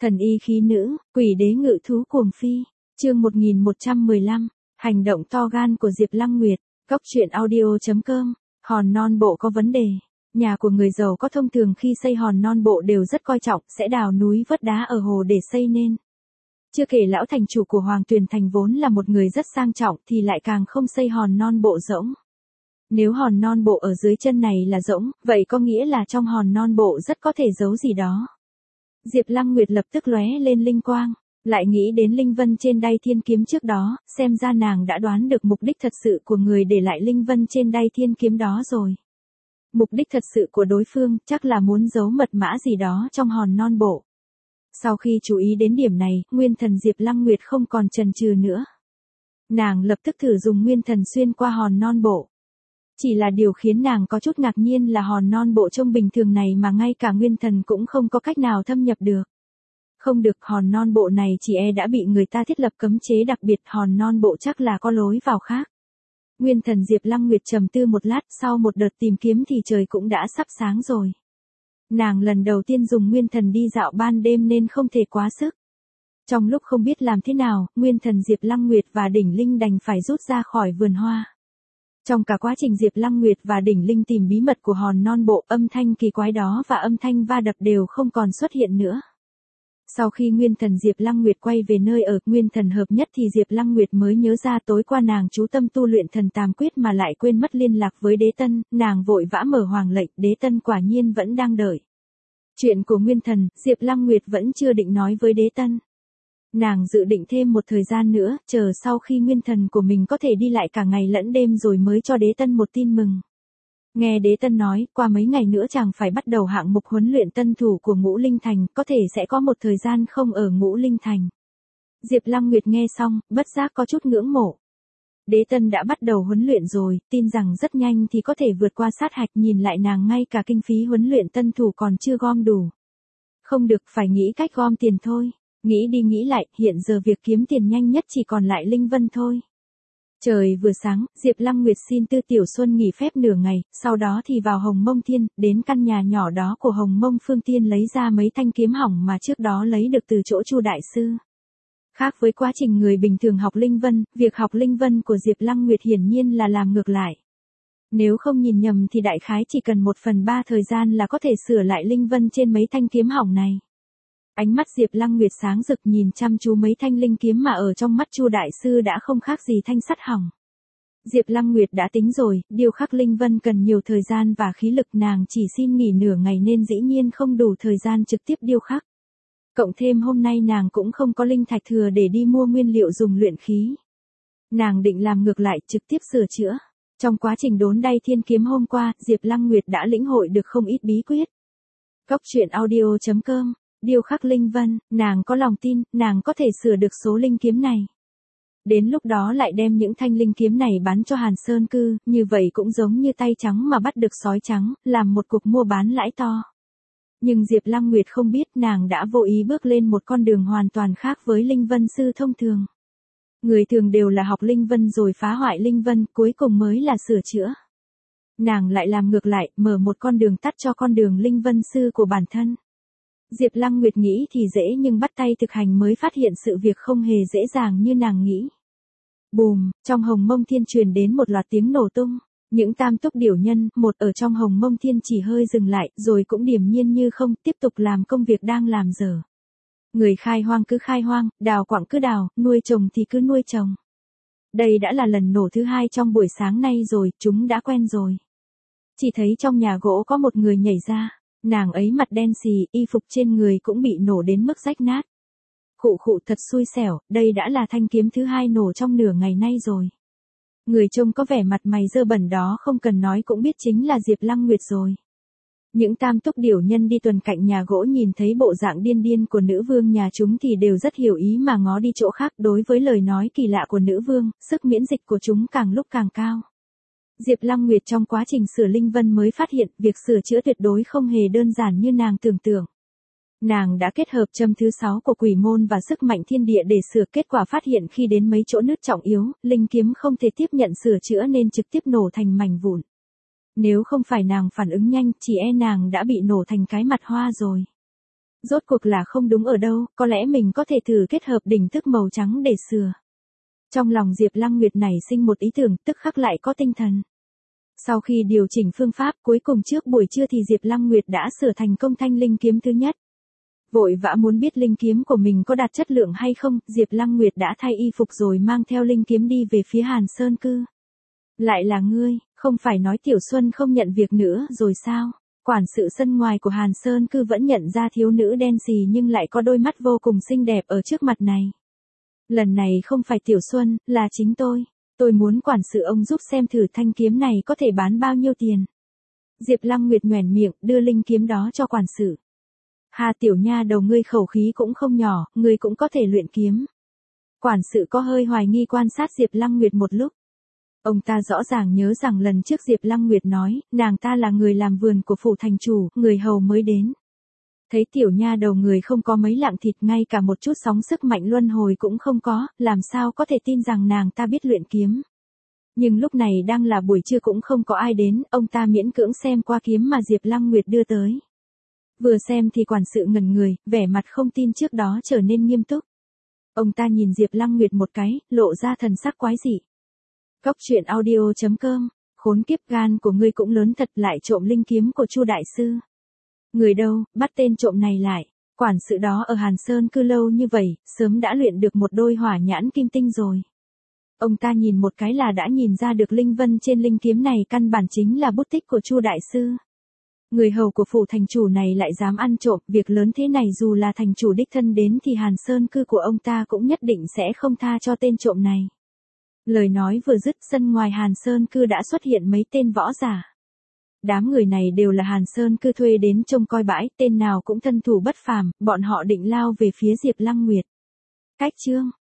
Thần y khí nữ, quỷ đế ngự thú cuồng phi. Chương 1115, hành động to gan của Diệp Lăng Nguyệt. Góc truyện audio.com. Hòn non bộ có vấn đề. Nhà của người giàu có thông thường khi xây hòn non bộ đều rất coi trọng, sẽ đào núi vớt đá ở hồ để xây nên. Chưa kể lão thành chủ của Hoàng Tuyền Thành vốn là một người rất sang trọng thì lại càng không xây hòn non bộ rỗng. Nếu hòn non bộ ở dưới chân này là rỗng, vậy có nghĩa là trong hòn non bộ rất có thể giấu gì đó. Diệp Lăng Nguyệt lập tức lóe lên linh quang, lại nghĩ đến linh vân trên đai thiên kiếm trước đó, xem ra nàng đã đoán được mục đích thật sự của người để lại linh vân trên đai thiên kiếm đó rồi. Mục đích thật sự của đối phương chắc là muốn giấu mật mã gì đó trong hòn non bộ. Sau khi chú ý đến điểm này, nguyên thần Diệp Lăng Nguyệt không còn chần chừ nữa. Nàng lập tức thử dùng nguyên thần xuyên qua hòn non bộ. Chỉ là điều khiến nàng có chút ngạc nhiên là hòn non bộ trông bình thường này mà ngay cả nguyên thần cũng không có cách nào thâm nhập được. Không được, hòn non bộ này chỉ đã bị người ta thiết lập cấm chế đặc biệt, hòn non bộ chắc là có lối vào khác. Nguyên thần Diệp Lăng Nguyệt trầm tư một lát, sau một đợt tìm kiếm thì trời cũng đã sắp sáng rồi. Nàng lần đầu tiên dùng nguyên thần đi dạo ban đêm nên không thể quá sức. Trong lúc không biết làm thế nào, nguyên thần Diệp Lăng Nguyệt và Đỉnh Linh đành phải rút ra khỏi vườn hoa. Trong cả quá trình Diệp Lăng Nguyệt và Đỉnh Linh tìm bí mật của hòn non bộ, âm thanh kỳ quái đó và âm thanh va đập đều không còn xuất hiện nữa. Sau khi nguyên thần Diệp Lăng Nguyệt quay về nơi ở nguyên thần hợp nhất thì Diệp Lăng Nguyệt mới nhớ ra tối qua nàng chú tâm tu luyện thần tam quyết mà lại quên mất liên lạc với Đế Tân, nàng vội vã mở hoàng lệnh, Đế Tân quả nhiên vẫn đang đợi. Chuyện của nguyên thần, Diệp Lăng Nguyệt vẫn chưa định nói với Đế Tân. Nàng dự định thêm một thời gian nữa, chờ sau khi nguyên thần của mình có thể đi lại cả ngày lẫn đêm rồi mới cho Đế Tân một tin mừng. Nghe Đế Tân nói, qua mấy ngày nữa chàng phải bắt đầu hạng mục huấn luyện tân thủ của Ngũ Linh Thành, có thể sẽ có một thời gian không ở Ngũ Linh Thành. Diệp Lăng Nguyệt nghe xong, bất giác có chút ngưỡng mộ. Đế Tân đã bắt đầu huấn luyện rồi, tin rằng rất nhanh thì có thể vượt qua sát hạch, nhìn lại nàng ngay cả kinh phí huấn luyện tân thủ còn chưa gom đủ. Không được, phải nghĩ cách gom tiền thôi. Nghĩ đi nghĩ lại, hiện giờ việc kiếm tiền nhanh nhất chỉ còn lại Linh Vân thôi. Trời vừa sáng, Diệp Lăng Nguyệt xin Tư Tiểu Xuân nghỉ phép nửa ngày, sau đó thì vào Hồng Mông Thiên, đến căn nhà nhỏ đó của Hồng Mông Phương Tiên lấy ra mấy thanh kiếm hỏng mà trước đó lấy được từ chỗ Chu đại sư. Khác với quá trình người bình thường học Linh Vân, việc học Linh Vân của Diệp Lăng Nguyệt hiển nhiên là làm ngược lại. Nếu không nhìn nhầm thì đại khái chỉ cần 1/3 thời gian là có thể sửa lại Linh Vân trên mấy thanh kiếm hỏng này. Ánh mắt Diệp Lăng Nguyệt sáng rực nhìn chăm chú mấy thanh linh kiếm mà ở trong mắt Chu đại sư đã không khác gì thanh sắt hỏng. Diệp Lăng Nguyệt đã tính rồi, điêu khắc linh vân cần nhiều thời gian và khí lực, nàng chỉ xin nghỉ nửa ngày nên dĩ nhiên không đủ thời gian trực tiếp điêu khắc. Cộng thêm hôm nay nàng cũng không có linh thạch thừa để đi mua nguyên liệu dùng luyện khí. Nàng định làm ngược lại, trực tiếp sửa chữa. Trong quá trình đốn đay thiên kiếm hôm qua, Diệp Lăng Nguyệt đã lĩnh hội được không ít bí quyết. Góc truyện audio.com. Điêu khắc linh vân, nàng có lòng tin, nàng có thể sửa được số linh kiếm này. Đến lúc đó lại đem những thanh linh kiếm này bán cho Hàn Sơn Cư, như vậy cũng giống như tay trắng mà bắt được sói trắng, làm một cuộc mua bán lãi to. Nhưng Diệp Lăng Nguyệt không biết nàng đã vô ý bước lên một con đường hoàn toàn khác với linh vân sư thông thường. Người thường đều là học linh vân rồi phá hoại linh vân, cuối cùng mới là sửa chữa. Nàng lại làm ngược lại, mở một con đường tắt cho con đường linh vân sư của bản thân. Diệp Lăng Nguyệt nghĩ thì dễ nhưng bắt tay thực hành mới phát hiện sự việc không hề dễ dàng như nàng nghĩ. Bùm, trong Hồng Mông Thiên truyền đến một loạt tiếng nổ tung. Những tam túc điểu nhân, một ở trong Hồng Mông Thiên chỉ hơi dừng lại, rồi cũng điềm nhiên như không, tiếp tục làm công việc đang làm dở. Người khai hoang cứ khai hoang, đào quặng cứ đào, nuôi trồng thì cứ nuôi trồng. Đây đã là lần nổ thứ 2 trong buổi sáng nay rồi, chúng đã quen rồi. Chỉ thấy trong nhà gỗ có một người nhảy ra. Nàng ấy mặt đen xì, y phục trên người cũng bị nổ đến mức rách nát. Khụ khụ, thật xui xẻo, đây đã là thanh kiếm thứ 2 nổ trong nửa ngày nay rồi. Người trông có vẻ mặt mày dơ bẩn đó không cần nói cũng biết chính là Diệp Lăng Nguyệt rồi. Những tam túc điểu nhân đi tuần cạnh nhà gỗ nhìn thấy bộ dạng điên điên của nữ vương nhà chúng thì đều rất hiểu ý mà ngó đi chỗ khác. Đối với lời nói kỳ lạ của nữ vương, sức miễn dịch của chúng càng lúc càng cao. Diệp Lăng Nguyệt trong quá trình sửa linh vân mới phát hiện việc sửa chữa tuyệt đối không hề đơn giản như nàng tưởng tượng. Nàng đã kết hợp châm thứ 6 của quỷ môn và sức mạnh thiên địa để sửa, kết quả phát hiện khi đến mấy chỗ nứt trọng yếu, linh kiếm không thể tiếp nhận sửa chữa nên trực tiếp nổ thành mảnh vụn. Nếu không phải nàng phản ứng nhanh, chỉ nàng đã bị nổ thành cái mặt hoa rồi. Rốt cuộc là không đúng ở đâu, có lẽ mình có thể thử kết hợp đỉnh thức màu trắng để sửa. Trong lòng Diệp Lăng Nguyệt nảy sinh một ý tưởng, tức khắc lại có tinh thần. Sau khi điều chỉnh phương pháp, cuối cùng trước buổi trưa thì Diệp Lăng Nguyệt đã sửa thành công thanh linh kiếm thứ nhất. Vội vã muốn biết linh kiếm của mình có đạt chất lượng hay không, Diệp Lăng Nguyệt đã thay y phục rồi mang theo linh kiếm đi về phía Hàn Sơn Cư. Lại là ngươi, không phải nói Tiểu Xuân không nhận việc nữa rồi sao? Quản sự sân ngoài của Hàn Sơn Cư vẫn nhận ra thiếu nữ đen xì nhưng lại có đôi mắt vô cùng xinh đẹp ở trước mặt này. Lần này không phải Tiểu Xuân, là chính tôi. Tôi muốn quản sự ông giúp xem thử thanh kiếm này có thể bán bao nhiêu tiền. Diệp Lăng Nguyệt nhoẻn miệng, đưa linh kiếm đó cho quản sự. Hà tiểu nha đầu ngươi khẩu khí cũng không nhỏ, ngươi cũng có thể luyện kiếm. Quản sự có hơi hoài nghi quan sát Diệp Lăng Nguyệt một lúc. Ông ta rõ ràng nhớ rằng lần trước Diệp Lăng Nguyệt nói, nàng ta là người làm vườn của phủ thành chủ, người hầu mới đến. Thấy tiểu nha đầu người không có mấy lạng thịt, ngay cả một chút sóng sức mạnh luân hồi cũng không có, làm sao có thể tin rằng nàng ta biết luyện kiếm. Nhưng lúc này đang là buổi trưa cũng không có ai đến, ông ta miễn cưỡng xem qua kiếm mà Diệp Lăng Nguyệt đưa tới. Vừa xem thì quản sự ngẩn người, vẻ mặt không tin trước đó trở nên nghiêm túc. Ông ta nhìn Diệp Lăng Nguyệt một cái, lộ ra thần sắc quái dị. Cóc truyện audio.com, khốn kiếp, gan của ngươi cũng lớn thật, lại trộm linh kiếm của Chu đại sư. Người đâu, bắt tên trộm này lại. Quản sự đó ở Hàn Sơn Cư lâu như vậy, sớm đã luyện được một đôi hỏa nhãn kim tinh rồi. Ông ta nhìn một cái là đã nhìn ra được linh vân trên linh kiếm này căn bản chính là bút tích của Chu đại sư. Người hầu của phủ thành chủ này lại dám ăn trộm, việc lớn thế này dù là thành chủ đích thân đến thì Hàn Sơn Cư của ông ta cũng nhất định sẽ không tha cho tên trộm này. Lời nói vừa dứt, sân ngoài Hàn Sơn Cư đã xuất hiện mấy tên võ giả. Đám người này đều là Hàn Sơn Cư thuê đến trông coi bãi, tên nào cũng thân thủ bất phàm, bọn họ định lao về phía Diệp Lăng Nguyệt. Cách chương